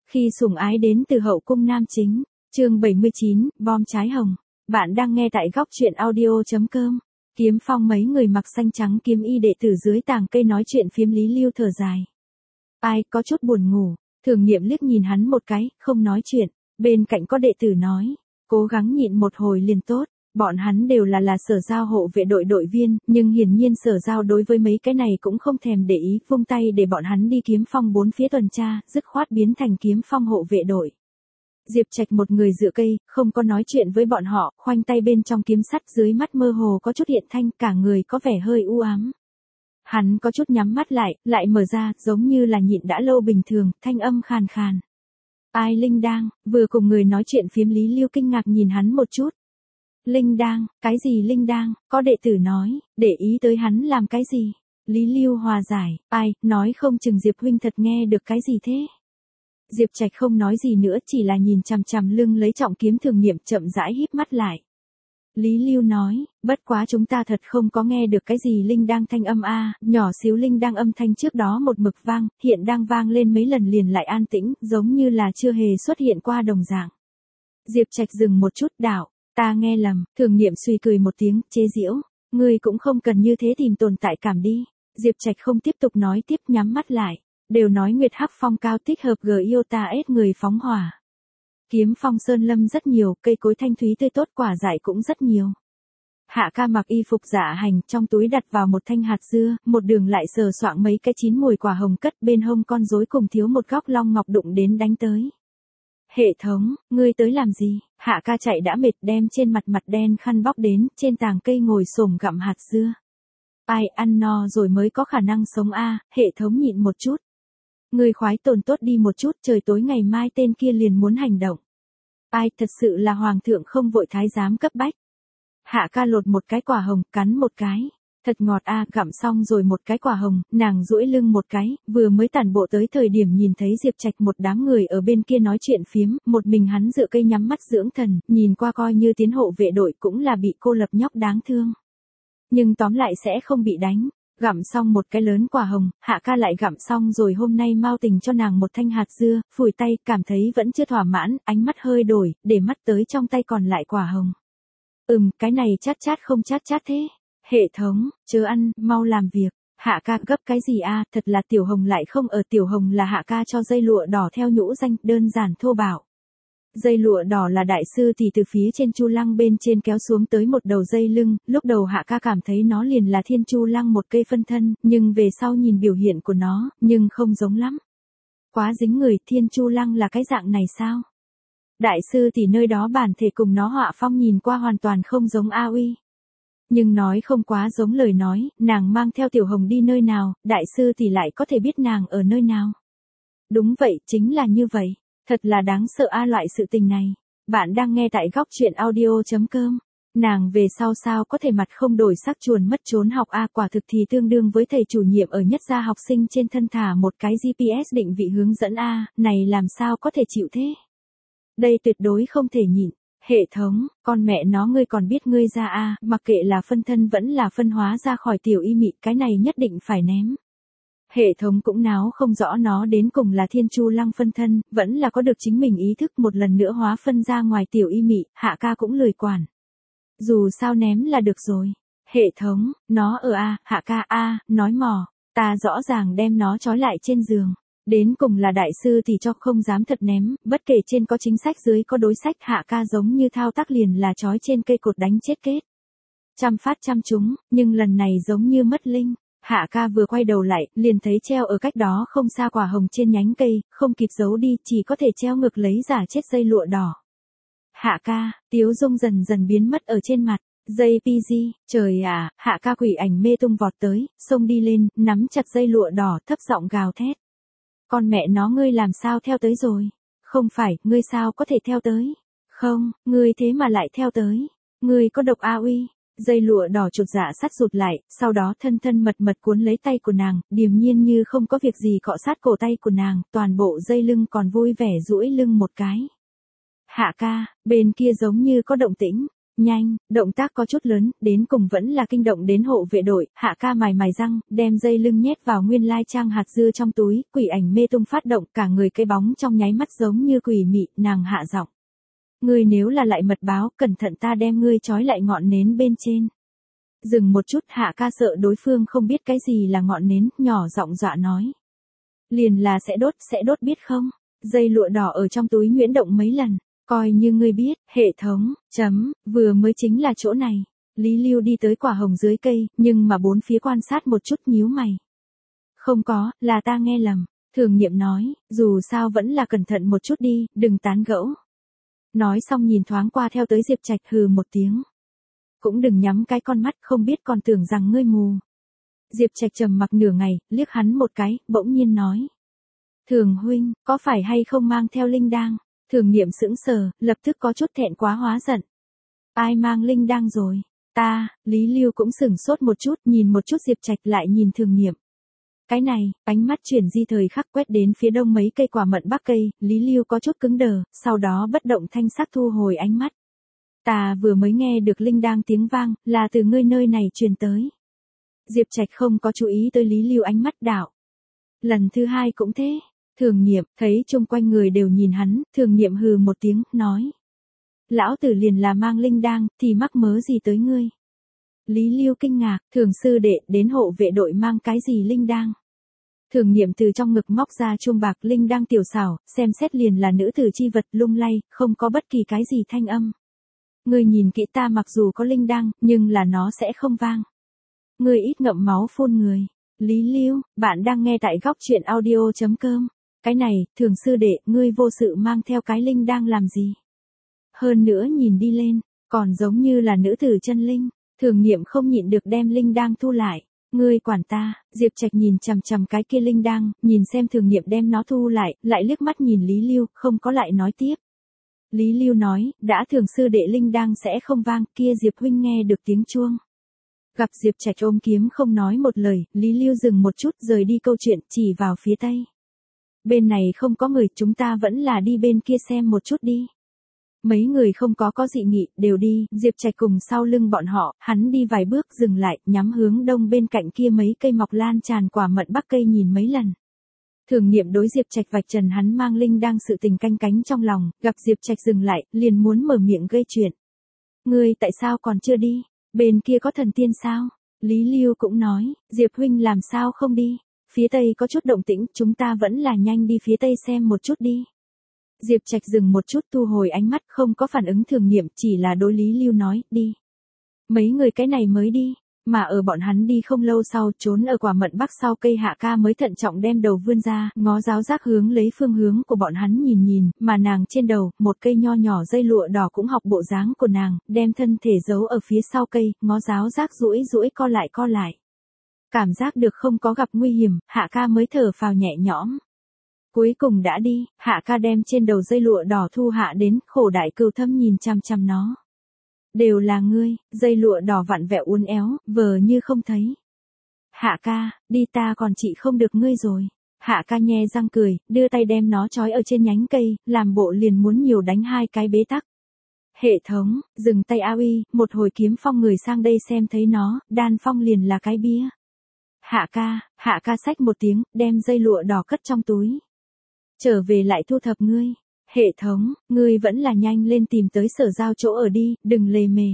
Khi sủng ái đến từ hậu cung nam chính, chương 79, bom trái hồng. Bạn đang nghe tại góc truyện audio.com. Kiếm Phong mấy người mặc xanh trắng kiếm y đệ tử dưới tàng cây nói chuyện phiếm Lý Lưu thở dài. Ai có chút buồn ngủ, Thường Niệm liếc nhìn hắn một cái, không nói chuyện. Bên cạnh có đệ tử nói, cố gắng nhịn một hồi liền tốt. Bọn hắn đều là Sở Giao hộ vệ đội đội viên, nhưng hiển nhiên Sở Giao đối với mấy cái này cũng không thèm để ý, vung tay để bọn hắn đi Kiếm Phong bốn phía tuần tra, dứt khoát biến thành Kiếm Phong hộ vệ đội. Diệp Trạch một người dựa cây, không có nói chuyện với bọn họ, khoanh tay bên trong kiếm sắt, dưới mắt mơ hồ có chút hiện thanh, cả người có vẻ hơi u ám. Hắn có chút nhắm mắt lại mở ra, giống như là nhịn đã lâu bình thường, thanh âm khàn khàn. Ai Linh Đang, vừa cùng người nói chuyện phiếm Lý Lưu kinh ngạc nhìn hắn một chút. Linh Đang, cái gì Linh Đang, có đệ tử nói, để ý tới hắn làm cái gì? Lý Lưu hòa giải, ai, nói không chừng Diệp huynh thật nghe được cái gì thế? Diệp Trạch không nói gì nữa, chỉ là nhìn chằm chằm lưng lấy trọng kiếm Thường Niệm, chậm rãi híp mắt lại. Lý Lưu nói, bất quá chúng ta thật không có nghe được cái gì Linh Đang thanh âm a, nhỏ xíu Linh Đang âm thanh trước đó một mực vang, hiện đang vang lên mấy lần liền lại an tĩnh, giống như là chưa hề xuất hiện qua đồng dạng. Diệp Trạch dừng một chút, đạo, ta nghe lầm. Thường Niệm suy cười một tiếng, chế giễu, ngươi cũng không cần như thế tìm tồn tại cảm đi. Diệp Trạch không tiếp tục nói tiếp, nhắm mắt lại. Đều nói Nguyệt Hắc Phong cao thích hợp Iota ết người phóng hỏa. Kiếm Phong sơn lâm rất nhiều, cây cối thanh thúy tươi tốt, quả dại cũng rất nhiều. Hạ ca mặc y phục dạ hành, trong túi đặt vào một thanh hạt dưa, một đường lại sờ soạng mấy cái chín mùi quả hồng cất, bên hông con rối cùng thiếu một góc long ngọc đụng đến đánh tới. Hệ thống, ngươi tới làm gì? Hạ ca chạy đã mệt, đem trên mặt đen khăn bóc đến, trên tàng cây ngồi xổm gặm hạt dưa. Ai ăn no rồi mới có khả năng sống a, hệ thống nhịn một chút. Ngươi khoái tồn tốt đi một chút, trời tối ngày mai tên kia liền muốn hành động. Ai, thật sự là hoàng thượng không vội thái giám cấp bách. Hạ ca lột một cái quả hồng, cắn một cái. Thật ngọt a, gặm xong rồi một cái quả hồng, nàng duỗi lưng một cái, vừa mới tản bộ tới thời điểm nhìn thấy Diệp Trạch một đám người ở bên kia nói chuyện phiếm, một mình hắn dựa cây nhắm mắt dưỡng thần, nhìn qua coi như tiến hộ vệ đội cũng là bị cô lập nhóc đáng thương. Nhưng tóm lại sẽ không bị đánh. Gặm xong một cái lớn quả hồng, Hạ ca lại gặm xong rồi, hôm nay Mao Tình cho nàng một thanh hạt dưa, phủi tay, cảm thấy vẫn chưa thỏa mãn, ánh mắt hơi đổi, để mắt tới trong tay còn lại quả hồng. Cái này chát chát không chát chát thế. Hệ thống, chớ ăn, mau làm việc. Hạ ca gấp cái gì a, thật là Tiểu Hồng lại không ở. Tiểu Hồng là Hạ ca cho dây lụa đỏ theo nhũ danh, đơn giản thô bạo. Dây lụa đỏ là đại sư thì từ phía trên chu lăng bên trên kéo xuống tới một đầu dây lưng, lúc đầu Hạ ca cảm thấy nó liền là thiên chu lăng một cây phân thân, nhưng về sau nhìn biểu hiện của nó, nhưng không giống lắm. Quá dính người, thiên chu lăng là cái dạng này sao? Đại sư thì nơi đó bản thể cùng nó họa phong nhìn qua hoàn toàn không giống A Uy. Nhưng nói không quá giống lời nói, nàng mang theo Tiểu Hồng đi nơi nào, đại sư thì lại có thể biết nàng ở nơi nào. Đúng vậy, chính là như vậy. Thật là đáng sợ a, loại sự tình này. Bạn đang nghe tại góc truyện audio.com. Nàng về sau sao có thể mặt không đổi sắc chuồn mất trốn học a, quả thực thì tương đương với thầy chủ nhiệm ở nhất gia học sinh trên thân thả một cái GPS định vị hướng dẫn a, này làm sao có thể chịu thế? Đây tuyệt đối không thể nhịn. Hệ thống, con mẹ nó ngươi còn biết ngươi ra a, mặc kệ là phân thân vẫn là phân hóa ra khỏi tiểu y mị, cái này nhất định phải ném. Hệ thống cũng náo không rõ nó đến cùng là thiên chu lăng phân thân, vẫn là có được chính mình ý thức, một lần nữa hóa phân ra ngoài tiểu y mị, Hạ ca cũng lười quản. Dù sao ném là được rồi. Hệ thống, nó ở a, Hạ ca a, nói mò, ta rõ ràng đem nó trói lại trên giường. Đến cùng là đại sư thì cho không dám thật ném, bất kể trên có chính sách dưới có đối sách, Hạ ca giống như thao tác liền là trói trên cây cột đánh chết kết. Trăm phát trăm trúng, nhưng lần này giống như mất linh. Hạ ca vừa quay đầu lại, liền thấy treo ở cách đó không xa quả hồng trên nhánh cây, không kịp giấu đi, chỉ có thể treo ngược lấy giả chết dây lụa đỏ. Hạ ca, tiếu dung dần dần biến mất ở trên mặt. Dây PG, trời à, Hạ ca quỷ ảnh mê tung vọt tới, xông đi lên, nắm chặt dây lụa đỏ, thấp giọng gào thét. Con mẹ nó, ngươi làm sao theo tới rồi? Không phải, ngươi sao có thể theo tới? Không, ngươi thế mà lại theo tới. Ngươi có độc a uy. Dây lụa đỏ chột dạ sắt rụt lại, sau đó thân mật cuốn lấy tay của nàng, điềm nhiên như không có việc gì cọ sát cổ tay của nàng, toàn bộ dây lưng còn vui vẻ duỗi lưng một cái. Hạ ca, bên kia giống như có động tĩnh. Nhanh, động tác có chút lớn, đến cùng vẫn là kinh động đến hộ vệ đội, Hạ ca mài mài răng, đem dây lưng nhét vào nguyên lai trang hạt dưa trong túi, quỷ ảnh mê tung phát động, cả người cái bóng trong nháy mắt giống như quỷ mị, nàng hạ giọng. Ngươi nếu là lại mật báo, cẩn thận ta đem ngươi trói lại ngọn nến bên trên. Dừng một chút, Hạ ca sợ đối phương không biết cái gì là ngọn nến, nhỏ giọng dọa nói. Liền là sẽ đốt biết không? Dây lụa đỏ ở trong túi nhuyễn động mấy lần. Coi như ngươi biết, hệ thống, vừa mới chính là chỗ này. Lý Lưu đi tới quả hồng dưới cây, nhưng mà bốn phía quan sát một chút nhíu mày. Không có, là ta nghe lầm. Thường nhiệm nói, dù sao vẫn là cẩn thận một chút đi, đừng tán gẫu. Nói xong nhìn thoáng qua theo tới Diệp Trạch hừ một tiếng. Cũng đừng nhắm cái con mắt, không biết còn tưởng rằng ngươi mù. Diệp Trạch trầm mặc nửa ngày, liếc hắn một cái, bỗng nhiên nói. Thường huynh, có phải hay không mang theo linh đăng? Thường nghiệm sững sờ, lập tức có chút thẹn quá hóa giận. Ai mang linh đăng rồi? Ta, Lý Lưu cũng sửng sốt một chút, nhìn một chút Diệp Trạch lại nhìn thường nghiệm. Cái này, ánh mắt chuyển di thời khắc quét đến phía đông mấy cây quả mận bắc cây, Lý Lưu có chút cứng đờ, sau đó bất động thanh sắc thu hồi ánh mắt. Ta vừa mới nghe được linh đăng tiếng vang, là từ ngươi nơi này truyền tới. Diệp Trạch không có chú ý tới Lý Lưu ánh mắt đạo. Lần thứ hai cũng thế. Thường nghiệm, thấy chung quanh người đều nhìn hắn, thường nghiệm hừ một tiếng, nói. Lão tử liền là mang linh đăng, thì mắc mớ gì tới ngươi? Lý Lưu kinh ngạc, thường sư đệ, đến hộ vệ đội mang cái gì linh đăng? Thường nghiệm từ trong ngực móc ra chuông bạc linh đăng tiểu xảo, xem xét liền là nữ tử chi vật lung lay, không có bất kỳ cái gì thanh âm. Ngươi nhìn kỹ ta mặc dù có linh đăng, nhưng là nó sẽ không vang. Ngươi ít ngậm máu phun người. Lý Lưu, bạn đang nghe tại góc truyện audio.com. Cái này, thường sư đệ, ngươi vô sự mang theo cái linh đang làm gì? Hơn nữa nhìn đi lên, còn giống như là nữ tử chân linh, thường nghiệm không nhịn được đem linh đang thu lại. Ngươi quản ta, Diệp Trạch nhìn chằm chằm cái kia linh đang, nhìn xem thường nghiệm đem nó thu lại, lại liếc mắt nhìn Lý Lưu, không có lại nói tiếp. Lý Lưu nói, đã thường sư đệ linh đang sẽ không vang, kia Diệp huynh nghe được tiếng chuông. Gặp Diệp Trạch ôm kiếm không nói một lời, Lý Lưu dừng một chút rời đi câu chuyện, chỉ vào phía tây. Bên này không có người, chúng ta vẫn là đi bên kia xem một chút đi. Mấy người không có dị nghị, đều đi, Diệp Trạch cùng sau lưng bọn họ, hắn đi vài bước dừng lại, nhắm hướng đông bên cạnh kia mấy cây mọc lan tràn quả mận bắc cây nhìn mấy lần. Thường nghiệm đối Diệp Trạch vạch trần hắn mang linh đang sự tình canh cánh trong lòng, gặp Diệp Trạch dừng lại, liền muốn mở miệng gây chuyện. Ngươi tại sao còn chưa đi? Bên kia có thần tiên sao? Lý Lưu cũng nói, Diệp huynh làm sao không đi? Phía tây có chút động tĩnh, chúng ta vẫn là nhanh đi phía tây xem một chút đi. Diệp Trạch dừng một chút thu hồi ánh mắt không có phản ứng thường nghiệm, chỉ là đối Lý Lưu nói, đi. Mấy người cái này mới đi, mà ở bọn hắn đi không lâu sau, trốn ở quả mận bắc sau cây Hạ ca mới thận trọng đem đầu vươn ra, ngó giáo giác hướng lấy phương hướng của bọn hắn nhìn, mà nàng trên đầu, một cây nho nhỏ dây lụa đỏ cũng học bộ dáng của nàng, đem thân thể giấu ở phía sau cây, ngó giáo giác duỗi co lại. Cảm giác được không có gặp nguy hiểm, Hạ ca mới thở phào nhẹ nhõm. Cuối cùng đã đi, Hạ ca đem trên đầu dây lụa đỏ thu hạ đến, khổ đại cừu thâm nhìn chằm chằm nó. Đều là ngươi, dây lụa đỏ vặn vẹo uốn éo, vờ như không thấy. Hạ ca, đi ta còn trị không được ngươi rồi. Hạ ca nhe răng cười, đưa tay đem nó trói ở trên nhánh cây, làm bộ liền muốn nhiều đánh hai cái bế tắc. Hệ thống, dừng tay a uy, một hồi kiếm phong người sang đây xem thấy nó, đan phong liền là cái bia. Hạ ca xách một tiếng, đem dây lụa đỏ cất trong túi. Trở về lại thu thập ngươi. Hệ thống, ngươi vẫn là nhanh lên tìm tới sở giao chỗ ở đi, đừng lề mề.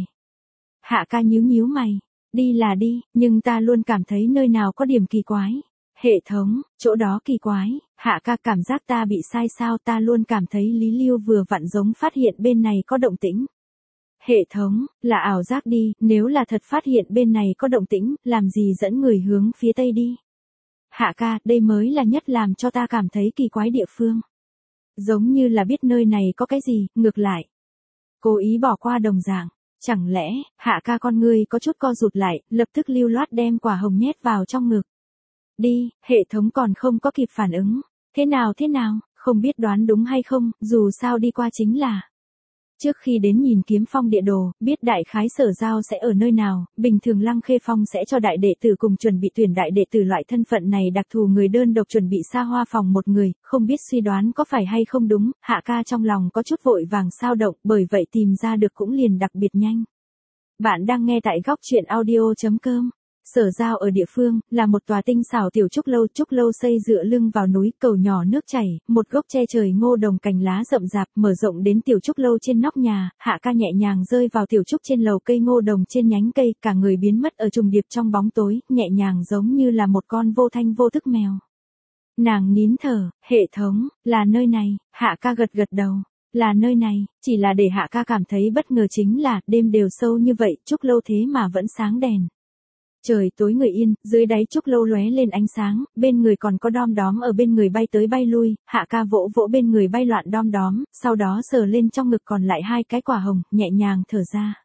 Hạ ca nhíu mày. Đi là đi, nhưng ta luôn cảm thấy nơi nào có điểm kỳ quái. Hệ thống, chỗ đó kỳ quái. Hạ ca cảm giác ta bị sai sao, ta luôn cảm thấy Lý Lưu vừa vặn giống phát hiện bên này có động tĩnh. Hệ thống, là ảo giác đi, nếu là thật phát hiện bên này có động tĩnh, làm gì dẫn người hướng phía tây đi. Hạ ca, đây mới là nhất làm cho ta cảm thấy kỳ quái địa phương. Giống như là biết nơi này có cái gì, ngược lại. Cố ý bỏ qua đồng dạng. Chẳng lẽ, Hạ ca con ngươi có chút co rụt lại, lập tức lưu loát đem quả hồng nhét vào trong ngực. Đi, hệ thống còn không có kịp phản ứng. Thế nào, không biết đoán đúng hay không, dù sao đi qua chính là. Trước khi đến nhìn Kiếm Phong địa đồ, biết đại khái sở giao sẽ ở nơi nào, bình thường Lăng Khê Phong sẽ cho đại đệ tử cùng chuẩn bị tuyển đại đệ tử loại thân phận này đặc thù người đơn độc chuẩn bị xa hoa phòng một người, không biết suy đoán có phải hay không đúng, Hạ ca trong lòng có chút vội vàng sao động, bởi vậy tìm ra được cũng liền đặc biệt nhanh. Bạn đang nghe tại góc chuyện audio.com. Sở Giao ở địa phương, là một tòa tinh xảo tiểu trúc lâu xây dựa lưng vào núi, cầu nhỏ nước chảy, một gốc che trời ngô đồng cành lá rậm rạp mở rộng đến tiểu trúc lâu trên nóc nhà, Hạ Ca nhẹ nhàng rơi vào tiểu trúc trên lầu cây ngô đồng trên nhánh cây, cả người biến mất ở trùng điệp trong bóng tối, nhẹ nhàng giống như là một con vô thanh vô thức mèo. Nàng nín thở, hệ thống, là nơi này, Hạ Ca gật gật đầu. Là nơi này, chỉ là để Hạ Ca cảm thấy bất ngờ chính là, đêm đều sâu như vậy, trúc lâu thế mà vẫn sáng đèn. Trời tối người yên, dưới đáy trúc lâu lóe lên ánh sáng, bên người còn có đom đóm ở bên người bay tới bay lui, Hạ Ca vỗ vỗ bên người bay loạn đom đóm, sau đó sờ lên trong ngực còn lại 2 cái quả hồng, nhẹ nhàng thở ra.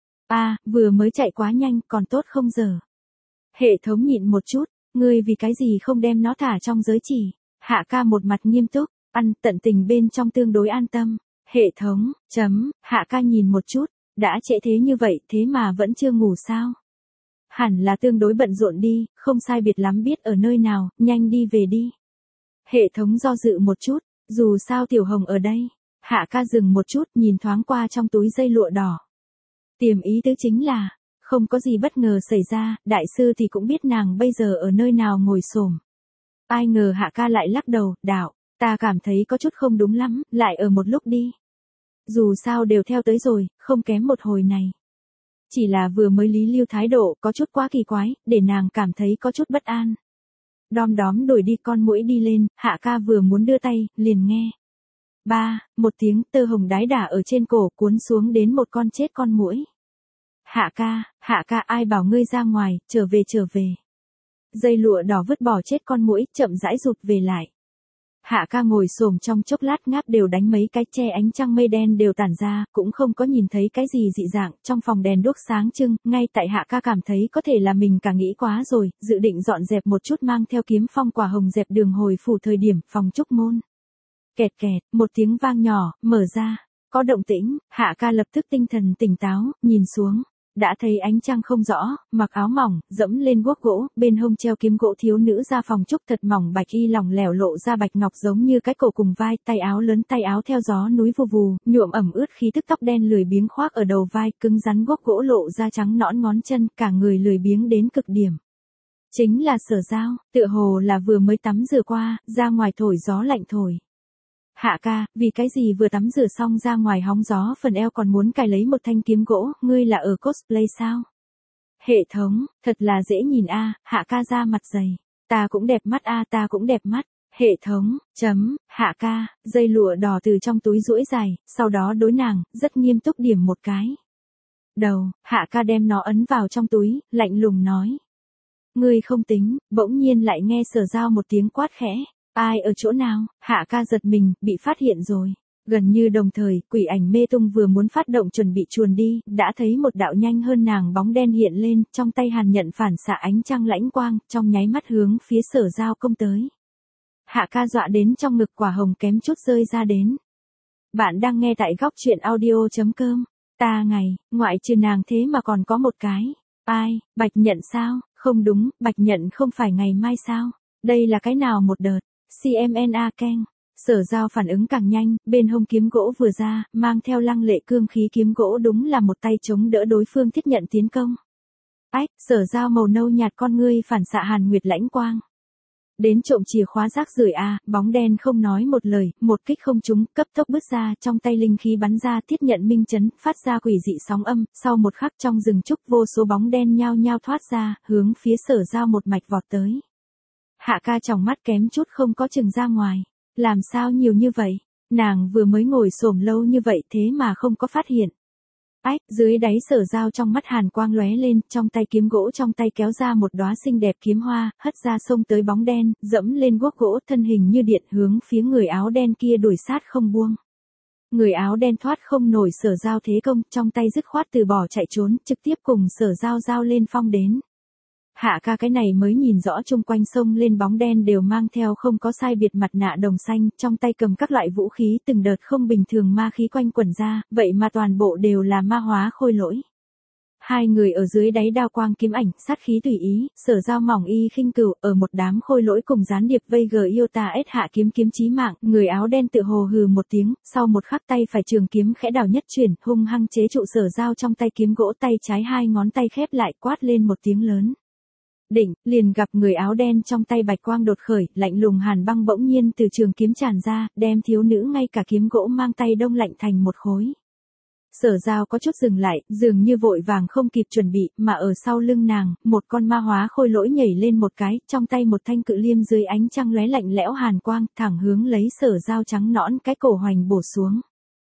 Vừa mới chạy quá nhanh, còn tốt không giờ. Hệ thống nhịn một chút, ngươi vì cái gì không đem nó thả trong giới chỉ. Hạ Ca một mặt nghiêm túc, tận tình bên trong tương đối an tâm. Hệ thống, Hạ Ca nhìn một chút, đã trễ thế như vậy thế mà vẫn chưa ngủ sao? Hẳn là tương đối bận rộn đi, không sai biệt lắm biết ở nơi nào, nhanh đi về đi. Hệ thống do dự một chút, dù sao Tiểu Hồng ở đây. Hạ Ca dừng một chút nhìn thoáng qua trong túi dây lụa đỏ. Tiềm ý tứ chính là, không có gì bất ngờ xảy ra, đại sư thì cũng biết nàng bây giờ ở nơi nào ngồi xổm. Ai ngờ Hạ Ca lại lắc đầu, đạo, ta cảm thấy có chút không đúng lắm, lại ở một lúc đi. Dù sao đều theo tới rồi, không kém một hồi này. Chỉ là vừa mới Lý Lưu thái độ có chút quá kỳ quái, để nàng cảm thấy có chút bất an. Đom đóm đuổi đi con muỗi đi lên, Hạ Ca vừa muốn đưa tay, liền nghe. Một tiếng tơ hồng đái đả ở trên cổ cuốn xuống đến một con chết con muỗi. Hạ Ca ai bảo ngươi ra ngoài, trở về. Dây lụa đỏ vứt bỏ chết con muỗi, chậm rãi rụt về lại. Hạ Ca ngồi xổm trong chốc lát ngáp đều đánh mấy cái che ánh trăng mây đen đều tản ra, cũng không có nhìn thấy cái gì dị dạng, trong phòng đèn đuốc sáng trưng, ngay tại Hạ Ca cảm thấy có thể là mình cả nghĩ quá rồi, dự định dọn dẹp một chút mang theo kiếm phong quả hồng dẹp đường hồi phủ thời điểm, phòng trúc môn. Kẹt, một tiếng vang nhỏ, mở ra, có động tĩnh, Hạ Ca lập tức tinh thần tỉnh táo, nhìn xuống. Đã thấy ánh trăng không rõ, mặc áo mỏng, dẫm lên guốc gỗ, bên hông treo kiếm gỗ thiếu nữ ra phòng trúc thật mỏng bạch y lỏng lẻo lộ ra bạch ngọc giống như cái cổ cùng vai, tay áo lớn tay áo theo gió núi vù vù, nhuộm ẩm ướt khí tức tóc đen lười biếng khoác ở đầu vai, cứng rắn guốc gỗ lộ ra trắng nõn ngón chân, cả người lười biếng đến cực điểm. Chính là Sở Giao, tựa hồ là vừa mới tắm rửa qua, ra ngoài thổi gió lạnh thổi. Hạ Ca, vì cái gì vừa tắm rửa xong ra ngoài hóng gió phần eo còn muốn cài lấy một thanh kiếm gỗ, ngươi là ở cosplay sao? Hệ thống, thật là dễ nhìn Hạ Ca ra mặt dày. Ta cũng đẹp mắt ta cũng đẹp mắt. Hệ thống, Hạ Ca, dây lụa đỏ từ trong túi duỗi dài, sau đó đối nàng, rất nghiêm túc điểm một cái. Đầu, Hạ Ca đem nó ấn vào trong túi, lạnh lùng nói. Ngươi không tính, bỗng nhiên lại nghe Sở Giao một tiếng quát khẽ. Ai ở chỗ nào? Hạ Ca giật mình, bị phát hiện rồi. Gần như đồng thời, quỷ ảnh mê tung vừa muốn phát động chuẩn bị chuồn đi, đã thấy một đạo nhanh hơn nàng bóng đen hiện lên, trong tay Hàn Nhận phản xạ ánh trăng lãnh quang, trong nháy mắt hướng phía Sở Giao công tới. Hạ Ca dọa đến trong ngực quả hồng kém chút rơi ra đến. Bạn đang nghe tại góc chuyện audio.com. Ngoại trừ nàng thế mà còn có một cái. Ai, Bạch Nhận sao? Không đúng, Bạch Nhận không phải ngày mai sao? Đây là cái nào một đợt? CMNA Keng. Sở Giao phản ứng càng nhanh, bên hông kiếm gỗ vừa ra, mang theo lăng lệ cương khí kiếm gỗ đúng là một tay chống đỡ đối phương thiết nhận tiến công. Sở Giao màu nâu nhạt con ngươi phản xạ hàn nguyệt lãnh quang. Đến trộm chìa khóa rác rưởi bóng đen không nói một lời, một kích không trúng, cấp tốc bứt ra, trong tay linh khí bắn ra thiết nhận minh chấn, phát ra quỷ dị sóng âm, sau một khắc trong rừng trúc vô số bóng đen nhao nhao thoát ra, hướng phía Sở Giao một mạch vọt tới. Hạ Ca trong mắt kém chút không có chừng ra ngoài. Làm sao nhiều như vậy? Nàng vừa mới ngồi xổm lâu như vậy thế mà không có phát hiện. Dưới đáy Sở Giao trong mắt hàn quang lóe lên, trong tay kiếm gỗ trong tay kéo ra một đóa xinh đẹp kiếm hoa, hất ra xông tới bóng đen, dẫm lên guốc gỗ thân hình như điện hướng phía người áo đen kia đuổi sát không buông. Người áo đen thoát không nổi Sở Giao thế công, trong tay dứt khoát từ bỏ chạy trốn, trực tiếp cùng Sở Giao giao lên phong đến. Hạ Ca cái này mới nhìn rõ chung quanh sông lên bóng đen đều mang theo không có sai biệt mặt nạ đồng xanh, trong tay cầm các loại vũ khí từng đợt không bình thường ma khí quanh quẩn ra, vậy mà toàn bộ đều là ma hóa khôi lỗi. Hai người ở dưới đáy đao quang kiếm ảnh, sát khí tùy ý, Sở Giao mỏng y khinh cửu, ở một đám khôi lỗi cùng gián điệp vây gờ yêu ta ết hạ kiếm chí mạng, người áo đen tự hồ hừ một tiếng, sau một khắc tay phải trường kiếm khẽ đảo nhất chuyển, hung hăng chế trụ Sở Giao trong tay kiếm gỗ, tay trái hai ngón tay khép lại, quát lên một tiếng lớn. Định, liền gặp người áo đen trong tay bạch quang đột khởi, lạnh lùng hàn băng bỗng nhiên từ trường kiếm tràn ra, đem thiếu nữ ngay cả kiếm gỗ mang tay đông lạnh thành một khối. Sở Giao có chút dừng lại, dường như vội vàng không kịp chuẩn bị, mà ở sau lưng nàng, một con ma hóa khôi lỗi nhảy lên một cái, trong tay một thanh cự liêm dưới ánh trăng lóe lạnh lẽo hàn quang, thẳng hướng lấy Sở Giao trắng nõn cái cổ hoành bổ xuống.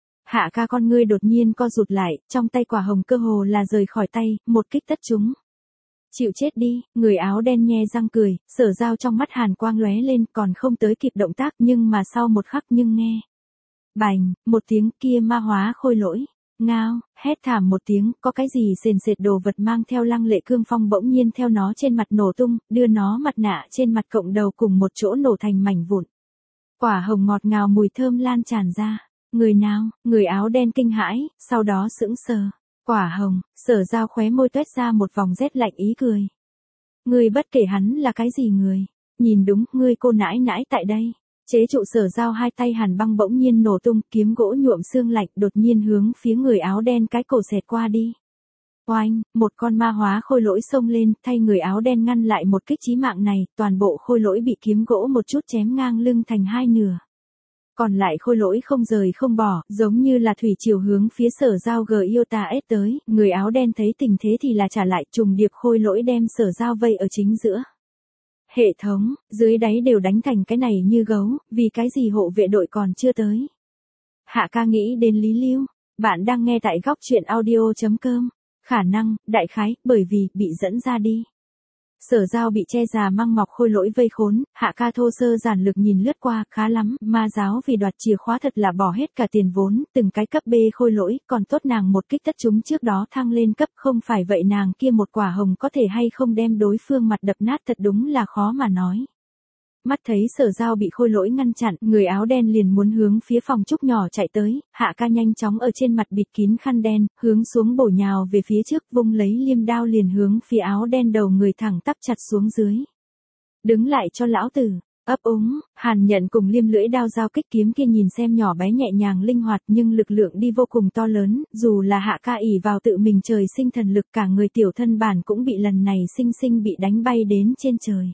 Hạ ca con ngươi đột nhiên co rụt lại, trong tay quả hồng cơ hồ là rời khỏi tay, một kích tất trúng. Chịu chết đi, người áo đen nhe răng cười, Sở Giao trong mắt hàn quang lóe lên, còn không tới kịp động tác nhưng mà sau một khắc nhưng nghe. Bành, một tiếng kia ma hóa khôi lỗi. Ngao, hét thảm một tiếng, có cái gì sền sệt đồ vật mang theo lăng lệ cương phong bỗng nhiên theo nó trên mặt nổ tung, đưa nó mặt nạ trên mặt cộng đầu cùng một chỗ nổ thành mảnh vụn. Quả hồng ngọt ngào mùi thơm lan tràn ra. Người nào, người áo đen kinh hãi, sau đó sững sờ. Quả hồng, Sở Giao khóe môi tuét ra một vòng rét lạnh ý cười. Người bất kể hắn là cái gì người. Nhìn đúng, ngươi cô nãi nãi tại đây. Chế trụ Sở Giao hai tay hàn băng bỗng nhiên nổ tung, kiếm gỗ nhuộm xương lạnh đột nhiên hướng phía người áo đen cái cổ xẹt qua đi. Oanh, một con ma hóa khôi lỗi xông lên, thay người áo đen ngăn lại một kích chí mạng này, toàn bộ khôi lỗi bị kiếm gỗ một chút chém ngang lưng thành hai nửa. Còn lại khôi lỗi không rời không bỏ, giống như là thủy triều hướng phía Sở Giao gờ yêu ta ết tới, người áo đen thấy tình thế thì là trả lại, trùng điệp khôi lỗi đem Sở Giao vây ở chính giữa. Hệ thống, dưới đáy đều đánh thành cái này như gấu, vì cái gì hộ vệ đội còn chưa tới. Hạ ca nghĩ đến Lý Lưu, bạn đang nghe tại góc truyện audio.com, khả năng, đại khái, bởi vì, bị dẫn ra đi. Sở Giao bị che già măng mọc khôi lỗi vây khốn, hạ ca thô sơ giản lược nhìn lướt qua, khá lắm, ma giáo vì đoạt chìa khóa thật là bỏ hết cả tiền vốn, từng cái cấp B khôi lỗi, còn tốt nàng một kích tất chúng trước đó thăng lên cấp, không phải vậy nàng kia một quả hồng có thể hay không đem đối phương mặt đập nát thật đúng là khó mà nói. Mắt thấy Sở Giao bị khôi lỗi ngăn chặn, người áo đen liền muốn hướng phía phòng trúc nhỏ chạy tới, hạ ca nhanh chóng ở trên mặt bịt kín khăn đen, hướng xuống bổ nhào về phía trước, vung lấy liêm đao liền hướng phía áo đen đầu người thẳng tắp chặt xuống dưới. Đứng lại cho lão tử, ấp úng, Hàn Nhận cùng liêm lưỡi đao giao kích kiếm kia nhìn xem nhỏ bé nhẹ nhàng linh hoạt nhưng lực lượng đi vô cùng to lớn, dù là hạ ca ỷ vào tự mình trời sinh thần lực cả người tiểu thân bản cũng bị lần này sinh sinh bị đánh bay đến trên trời.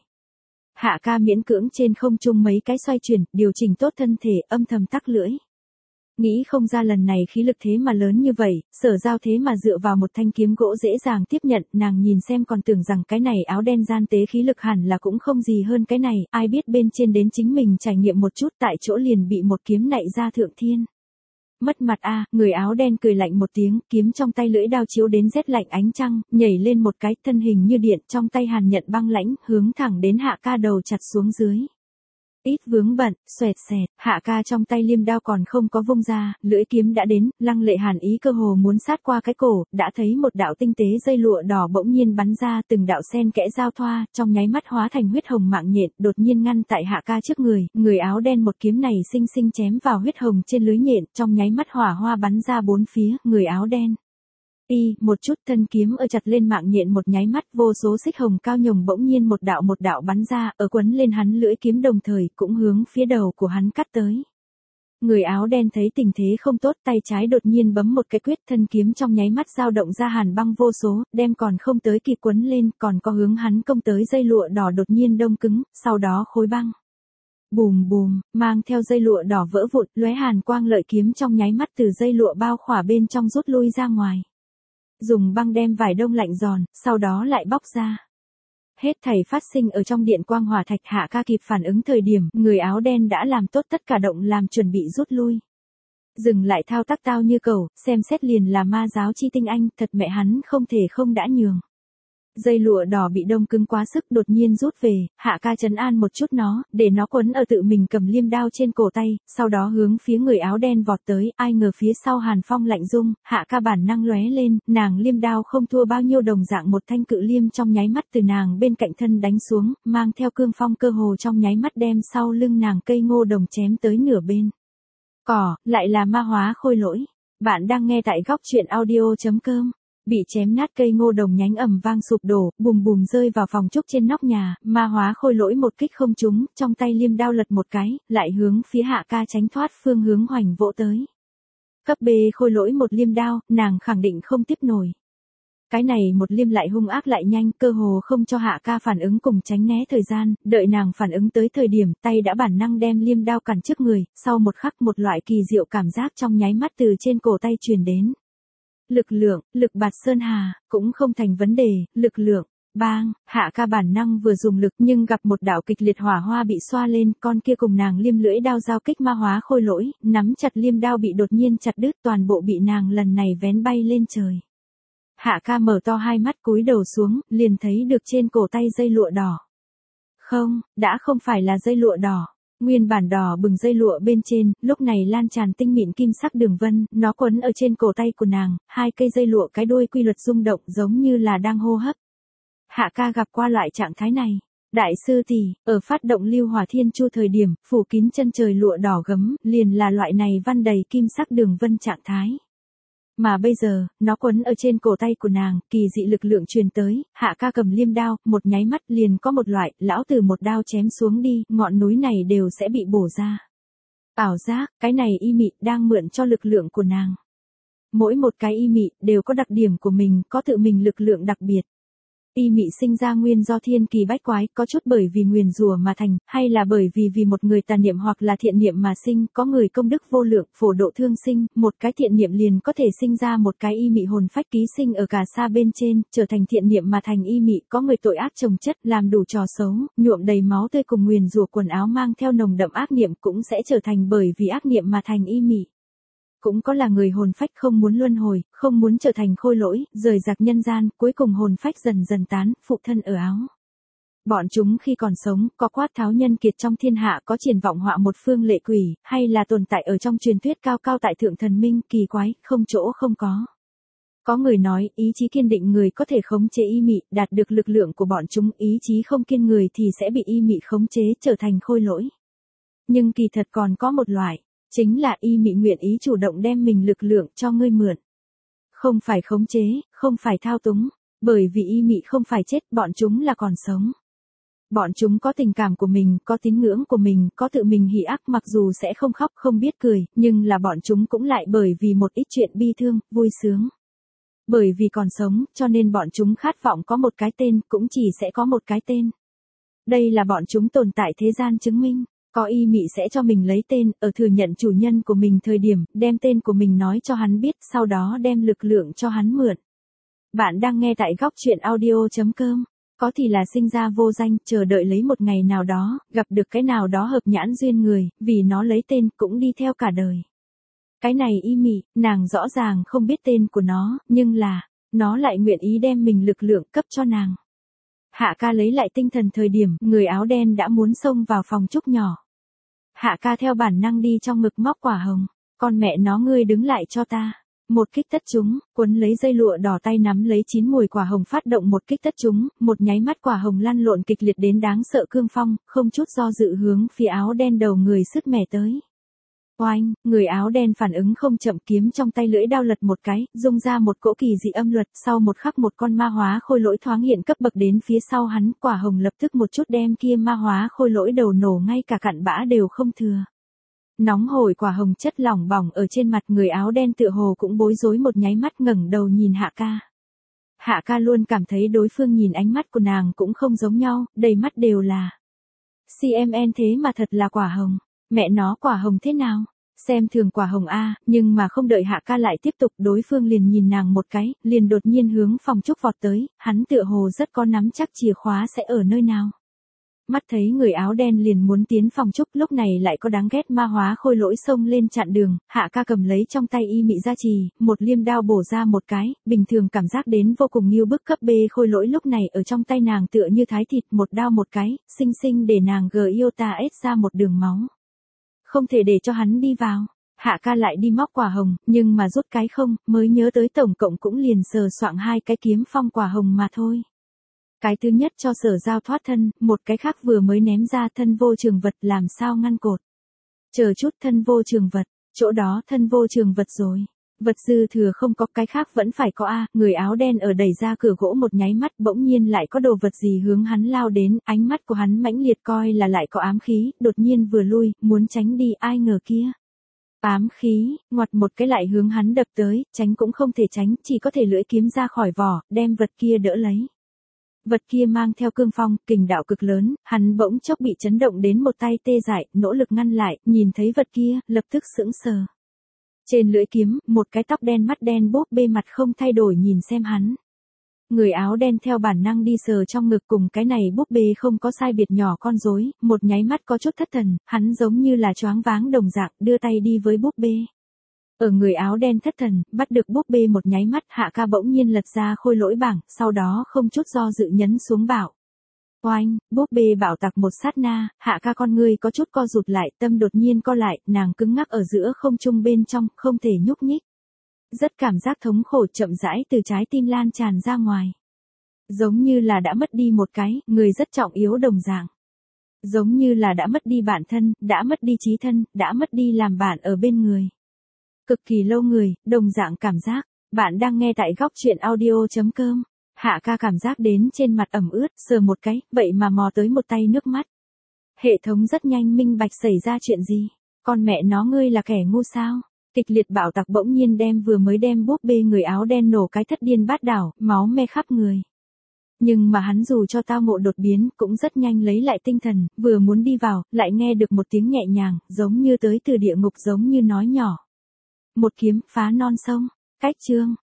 Hạ ca miễn cưỡng trên không trung mấy cái xoay chuyển, điều chỉnh tốt thân thể, âm thầm tắc lưỡi. Nghĩ không ra lần này khí lực thế mà lớn như vậy, Sở Giao thế mà dựa vào một thanh kiếm gỗ dễ dàng tiếp nhận, nàng nhìn xem còn tưởng rằng cái này áo đen gian tế khí lực hẳn là cũng không gì hơn cái này, ai biết bên trên đến chính mình trải nghiệm một chút tại chỗ liền bị một kiếm nạy ra thượng thiên. Mất mặt a, người áo đen cười lạnh một tiếng, kiếm trong tay lưỡi đao chiếu đến rét lạnh ánh trăng, nhảy lên một cái, thân hình như điện, trong tay Hàn Nhận băng lãnh, hướng thẳng đến hạ ca đầu chặt xuống dưới. Ít vướng bận, xoẹt xẹt, hạ ca trong tay liêm đao còn không có vung ra, lưỡi kiếm đã đến, lăng lệ hàn ý cơ hồ muốn sát qua cái cổ, đã thấy một đạo tinh tế dây lụa đỏ bỗng nhiên bắn ra, từng đạo sen kẽ giao thoa, trong nháy mắt hóa thành huyết hồng mạng nhện, đột nhiên ngăn tại hạ ca trước người áo đen một kiếm này xinh xinh chém vào huyết hồng trên lưới nhện, trong nháy mắt hỏa hoa bắn ra bốn phía, người áo đen. Một chút thân kiếm ở chặt lên mạng nhện một nháy mắt, vô số xích hồng cao nhồng bỗng nhiên một đạo bắn ra, ở quấn lên hắn lưỡi kiếm đồng thời, cũng hướng phía đầu của hắn cắt tới. Người áo đen thấy tình thế không tốt, tay trái đột nhiên bấm một cái quyết, thân kiếm trong nháy mắt dao động ra hàn băng vô số, đem còn không tới kịp quấn lên, còn có hướng hắn công tới dây lụa đỏ đột nhiên đông cứng, sau đó khối băng. Bùm bùm, mang theo dây lụa đỏ vỡ vụn, lóe hàn quang lợi kiếm trong nháy mắt từ dây lụa bao khỏa bên trong rút lui ra ngoài. Dùng băng đem vải đông lạnh giòn, sau đó lại bóc ra. Hết thảy phát sinh ở trong điện quang hỏa thạch, hạ ca kịp phản ứng thời điểm, người áo đen đã làm tốt tất cả động làm chuẩn bị rút lui. Dừng lại thao tác tao như cẩu, xem xét liền là ma giáo chi tinh anh, thật mẹ hắn không thể không đã nhường. Dây lụa đỏ bị đông cứng quá sức đột nhiên rút về, hạ ca trấn an một chút nó, để nó quấn ở tự mình cầm liêm đao trên cổ tay, sau đó hướng phía người áo đen vọt tới, ai ngờ phía sau hàn phong lạnh rung, hạ ca bản năng lóe lên, nàng liêm đao không thua bao nhiêu đồng dạng một thanh cự liêm trong nháy mắt từ nàng bên cạnh thân đánh xuống, mang theo cương phong cơ hồ trong nháy mắt đem sau lưng nàng cây ngô đồng chém tới nửa bên. Lại là ma hóa khôi lỗi. Bạn đang nghe tại góc truyện audio.com. Bị chém nát cây ngô đồng nhánh ầm vang sụp đổ, bùm bùm rơi vào phòng trúc trên nóc nhà, ma hóa khôi lỗi một kích không trúng, trong tay liêm đao lật một cái, lại hướng phía Hạ Ca tránh thoát phương hướng hoành vỗ tới. Cấp B khôi lỗi một liêm đao, nàng khẳng định không tiếp nổi. Cái này một liêm lại hung ác lại nhanh, cơ hồ không cho Hạ Ca phản ứng cùng tránh né thời gian, đợi nàng phản ứng tới thời điểm, tay đã bản năng đem liêm đao cản trước người, sau một khắc một loại kỳ diệu cảm giác trong nháy mắt từ trên cổ tay truyền đến. Lực lượng, lực bạt sơn hà, cũng không thành vấn đề, lực lượng. Bang, Hạ Ca bản năng vừa dùng lực nhưng gặp một đạo kịch liệt hỏa hoa bị xoa lên, con kia cùng nàng liêm lưỡi đao giao kích ma hóa khôi lỗi, nắm chặt liêm đao bị đột nhiên chặt đứt, toàn bộ bị nàng lần này vén bay lên trời. Hạ Ca mở to hai mắt cúi đầu xuống, liền thấy được trên cổ tay dây lụa đỏ. Không, đã không phải là dây lụa đỏ. Nguyên bản đỏ bừng dây lụa bên trên, lúc này lan tràn tinh mịn kim sắc đường vân, nó quấn ở trên cổ tay của nàng, hai cây dây lụa cái đuôi quy luật rung động giống như là đang hô hấp. Hạ Ca gặp qua loại trạng thái này. Đại sư tỷ, ở phát động lưu hỏa thiên chu thời điểm, phủ kín chân trời lụa đỏ gấm, liền là loại này văn đầy kim sắc đường vân trạng thái. Mà bây giờ, nó quấn ở trên cổ tay của nàng, kỳ dị lực lượng truyền tới, Hạ Ca cầm liêm đao, một nháy mắt liền có một loại, lão tử một đao chém xuống đi, ngọn núi này đều sẽ bị bổ ra. Ảo giác, cái này y mị đang mượn cho lực lượng của nàng. Mỗi một cái y mị đều có đặc điểm của mình, có tự mình lực lượng đặc biệt. Y mị sinh ra nguyên do thiên kỳ bách quái, có chút bởi vì nguyền rủa mà thành, hay là bởi vì một người tà niệm hoặc là thiện niệm mà sinh, có người công đức vô lượng, phổ độ thương sinh, một cái thiện niệm liền có thể sinh ra một cái y mị hồn phách ký sinh ở cả xa bên trên, trở thành thiện niệm mà thành y mị, có người tội ác chồng chất, làm đủ trò xấu, nhuộm đầy máu tươi cùng nguyền rủa quần áo mang theo nồng đậm ác niệm cũng sẽ trở thành bởi vì ác niệm mà thành y mị. Cũng có là người hồn phách không muốn luân hồi, không muốn trở thành khôi lỗi, rời rạc nhân gian, cuối cùng hồn phách dần dần tán, phụ thân ở áo. Bọn chúng khi còn sống, có quát tháo nhân kiệt trong thiên hạ, có triển vọng họa một phương lệ quỷ, hay là tồn tại ở trong truyền thuyết cao cao tại thượng thần minh, kỳ quái, không chỗ không có. Có người nói, ý chí kiên định người có thể khống chế y mị, đạt được lực lượng của bọn chúng, ý chí không kiên người thì sẽ bị y mị khống chế, trở thành khôi lỗi. Nhưng kỳ thật còn có một loại. Chính là y mị nguyện ý chủ động đem mình lực lượng cho ngươi mượn. Không phải khống chế, không phải thao túng, bởi vì y mị không phải chết, bọn chúng là còn sống. Bọn chúng có tình cảm của mình, có tín ngưỡng của mình, có tự mình hỉ ác, mặc dù sẽ không khóc không biết cười, nhưng là bọn chúng cũng lại bởi vì một ít chuyện bi thương, vui sướng. Bởi vì còn sống, cho nên bọn chúng khát vọng có một cái tên, cũng chỉ sẽ có một cái tên. Đây là bọn chúng tồn tại thế gian chứng minh. Có y mị sẽ cho mình lấy tên, ở thừa nhận chủ nhân của mình thời điểm, đem tên của mình nói cho hắn biết, sau đó đem lực lượng cho hắn mượn. Bạn đang nghe tại góc truyện audio.com. Có thì là sinh ra vô danh, chờ đợi lấy một ngày nào đó, gặp được cái nào đó hợp nhãn duyên người, vì nó lấy tên, cũng đi theo cả đời. Cái này y mị, nàng rõ ràng không biết tên của nó, nhưng là, nó lại nguyện ý đem mình lực lượng cấp cho nàng. Hạ Ca lấy lại tinh thần thời điểm, người áo đen đã muốn xông vào phòng trúc nhỏ. Hạ Ca theo bản năng đi trong ngực móc quả hồng. Con mẹ nó ngươi đứng lại cho ta. Một kích tất chúng, quấn lấy dây lụa đỏ tay nắm lấy 9 mùi quả hồng phát động một kích tất chúng, một nháy mắt quả hồng lăn lộn kịch liệt đến đáng sợ cương phong, không chút do dự hướng phía áo đen đầu người sứt mẻ tới. Oanh, người áo đen phản ứng không chậm, kiếm trong tay lưỡi đao lật một cái, rung ra một cỗ kỳ dị âm luật, sau một khắc một con ma hóa khôi lỗi thoáng hiện cấp bậc đến phía sau hắn, quả hồng lập tức một chút đem kia ma hóa khôi lỗi đầu nổ ngay cả cặn bã đều không thừa. Nóng hổi quả hồng chất lỏng bỏng ở trên mặt, người áo đen tựa hồ cũng bối rối một nháy mắt, ngẩng đầu nhìn Hạ Ca. Hạ Ca luôn cảm thấy đối phương nhìn ánh mắt của nàng cũng không giống nhau, đầy mắt đều là CMN, thế mà thật là quả hồng. Mẹ nó, quả hồng thế nào? Xem thường quả hồng a, nhưng mà không đợi Hạ Ca lại tiếp tục, đối phương liền nhìn nàng một cái, liền đột nhiên hướng phòng trúc vọt tới, hắn tựa hồ rất có nắm chắc chìa khóa sẽ ở nơi nào. Mắt thấy người áo đen liền muốn tiến phòng trúc, lúc này lại có đáng ghét ma hóa khôi lỗi xông lên chặn đường, Hạ Ca cầm lấy trong tay y mị gia trì, một liêm đao bổ ra một cái, bình thường cảm giác đến vô cùng nghiêu bức cấp B khôi lỗi lúc này ở trong tay nàng tựa như thái thịt, một đao một cái, xinh xinh để nàng Iota S ra một đường máu. Không thể để cho hắn đi vào. Hạ Ca lại đi móc quả hồng, nhưng mà rút cái không, mới nhớ tới tổng cộng cũng liền sờ soạng 2 cái kiếm phong quả hồng mà thôi. Cái thứ nhất cho Sở Giao thoát thân, một cái khác vừa mới ném ra thân vô trường vật, làm sao ngăn cột. Chờ chút, thân vô trường vật, chỗ đó thân vô trường vật rồi. Vật dư thừa không có, cái khác vẫn phải có a. Người áo đen ở đẩy ra cửa gỗ một nháy mắt, bỗng nhiên lại có đồ vật gì hướng hắn lao đến, ánh mắt của hắn mãnh liệt coi là lại có ám khí, đột nhiên vừa lui, muốn tránh đi, ai ngờ kia. Ám khí, ngoặt một cái lại hướng hắn đập tới, tránh cũng không thể tránh, chỉ có thể lưỡi kiếm ra khỏi vỏ, đem vật kia đỡ lấy. Vật kia mang theo cương phong, kình đạo cực lớn, hắn bỗng chốc bị chấn động đến một tay tê dại, nỗ lực ngăn lại, nhìn thấy vật kia, lập tức sững sờ. Trên lưỡi kiếm, một cái tóc đen mắt đen búp bê mặt không thay đổi nhìn xem hắn. Người áo đen theo bản năng đi sờ trong ngực, cùng cái này búp bê không có sai biệt nhỏ con rối, một nháy mắt có chút thất thần, hắn giống như là choáng váng đồng dạng, đưa tay đi với búp bê. Ở người áo đen thất thần, bắt được búp bê một nháy mắt, Hạ Ca bỗng nhiên lật ra khôi lỗi bảng, sau đó không chút do dự nhấn xuống bảo. Oanh, búp bê bảo tặc một sát na, Hạ Ca con người có chút co rụt lại, tâm đột nhiên co lại, nàng cứng ngắc ở giữa không trung bên trong, không thể nhúc nhích. Rất cảm giác thống khổ chậm rãi từ trái tim lan tràn ra ngoài. Giống như là đã mất đi một cái, người rất trọng yếu đồng dạng. Giống như là đã mất đi bản thân, đã mất đi chí thân, đã mất đi làm bạn ở bên người. Cực kỳ lâu người, đồng dạng cảm giác. Bạn đang nghe tại góc chuyện audio.com. Hạ Ca cảm giác đến trên mặt ẩm ướt, sờ một cái, vậy mà mò tới một tay nước mắt. Hệ thống rất nhanh minh bạch xảy ra chuyện gì. Con mẹ nó, ngươi là kẻ ngu sao? Kịch liệt bạo tạc bỗng nhiên vừa mới đem búp bê người áo đen nổ cái thất điên bát đảo, máu me khắp người. Nhưng mà hắn dù cho tao ngộ đột biến, cũng rất nhanh lấy lại tinh thần, vừa muốn đi vào, lại nghe được một tiếng nhẹ nhàng, giống như tới từ địa ngục, giống như nói nhỏ. Một kiếm phá non sông. Cách chương.